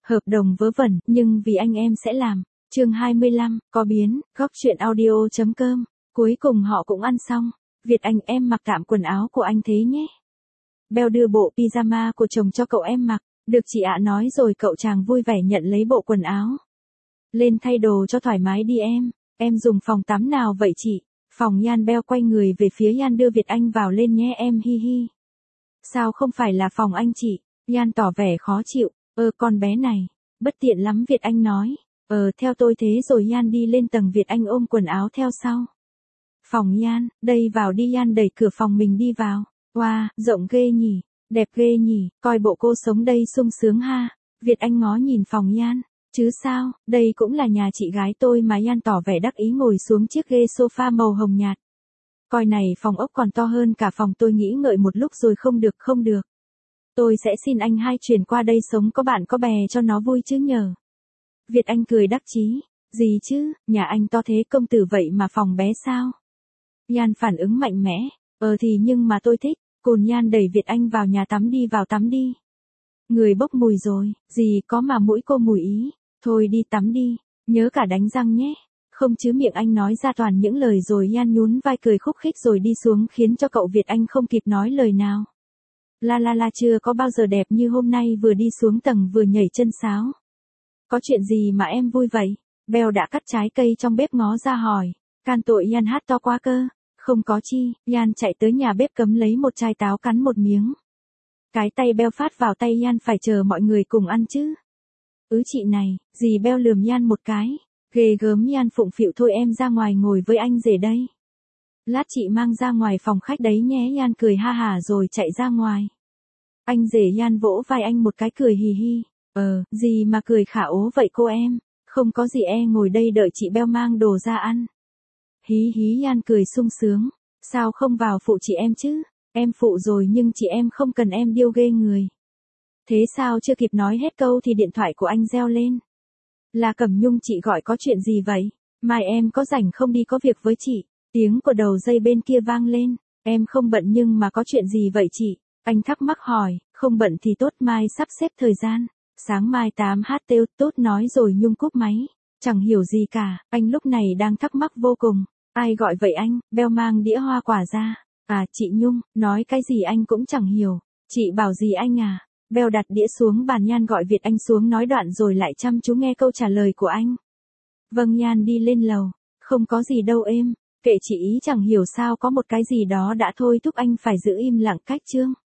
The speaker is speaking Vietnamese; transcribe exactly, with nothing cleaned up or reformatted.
Hợp đồng vớ vẩn, nhưng vì anh em sẽ làm. Chương hai mươi lăm, có biến, góc truyện audio chấm com. Cuối cùng họ cũng ăn xong. Việt Anh, em mặc tạm quần áo của anh thế nhé. Bell đưa bộ pyjama của chồng cho cậu em mặc. Được chị ạ, nói rồi cậu chàng vui vẻ nhận lấy bộ quần áo. Lên thay đồ cho thoải mái đi em. Em dùng phòng tắm nào vậy chị? Phòng Yan. Bell quay người về phía Yan, đưa Việt Anh vào lên nhé em, hi hi. Sao không phải là phòng anh chị? Yan tỏ vẻ khó chịu. Ơ con bé này, bất tiện lắm, Việt Anh nói. Ờ theo tôi thế rồi. Yan đi lên tầng, Việt Anh ôm quần áo theo sau. Phòng Yan, đây vào đi. Yan đẩy cửa phòng mình đi vào. Wow, rộng ghê nhỉ, đẹp ghê nhỉ, coi bộ cô sống đây sung sướng ha. Việt Anh ngó nhìn phòng Yan. Chứ sao, đây cũng là nhà chị gái tôi mà. Yan tỏ vẻ đắc ý ngồi xuống chiếc ghế sofa màu hồng nhạt. Coi này, phòng ốc còn to hơn cả phòng tôi. Nghĩ ngợi một lúc rồi, không được không được. Tôi sẽ xin anh hai chuyển qua đây sống có bạn có bè cho nó vui chứ nhờ. Việt Anh cười đắc chí. Gì chứ, nhà anh to thế công tử vậy mà phòng bé sao? Yan phản ứng mạnh mẽ. Ờ thì nhưng mà tôi thích. Cồn. Yan đẩy Việt Anh vào nhà tắm. Đi vào tắm đi. Người bốc mùi rồi. Gì có mà mũi cô mùi ý. Thôi đi tắm đi. Nhớ cả đánh răng nhé. Không chứ, miệng anh nói ra toàn những lời rồi. Yan nhún vai cười khúc khích rồi đi xuống, khiến cho cậu Việt Anh không kịp nói lời nào. La la la, chưa có bao giờ đẹp như hôm nay. Vừa đi xuống tầng vừa nhảy chân sáo. Có chuyện gì mà em vui vậy? Bell đã cắt trái cây trong bếp ngó ra hỏi. Can tội. Yan hát to quá cơ. Không có chi. Yan chạy tới nhà bếp cấm lấy một chai táo, cắn một miếng. Cái tay Bell phát vào tay Yan. Phải chờ mọi người cùng ăn chứ. Ứ chị này, dì Bell lườm Yan một cái. Ghê gớm. Yan phụng phịu. Thôi em ra ngoài ngồi với anh rể đây. Lát chị mang ra ngoài phòng khách đấy nhé. Yan cười ha hả rồi chạy ra ngoài. Anh rể. Yan vỗ vai anh một cái cười hì hì. Ờ, gì mà cười khả ố vậy cô em? Không có gì, e ngồi đây đợi chị Bell mang đồ ra ăn. Hí hí. Yan cười sung sướng. Sao không vào phụ chị em chứ? Em phụ rồi nhưng chị em không cần em điêu ghê người. Thế sao? Chưa kịp nói hết câu thì điện thoại của anh reo lên. Là Cẩm Nhung, chị gọi có chuyện gì vậy? Mai em có rảnh không, đi có việc với chị. Tiếng của đầu dây bên kia vang lên. Em không bận nhưng mà có chuyện gì vậy chị? Anh thắc mắc hỏi. Không bận thì tốt, mai sắp xếp thời gian. Sáng mai tám giờ tốt nói rồi Nhung cúp máy. Chẳng hiểu gì cả, anh lúc này đang thắc mắc vô cùng. Ai gọi vậy anh? Bell mang đĩa hoa quả ra. À, chị Nhung, nói cái gì anh cũng chẳng hiểu. Chị bảo gì anh à? Bell đặt đĩa xuống bàn. Yan gọi Việt Anh xuống nói đoạn rồi lại chăm chú nghe câu trả lời của anh. Vâng. Yan đi lên lầu. Không có gì đâu em. Kệ chị ý, chẳng hiểu sao có một cái gì đó đã thôi thúc anh phải giữ im lặng cách chương.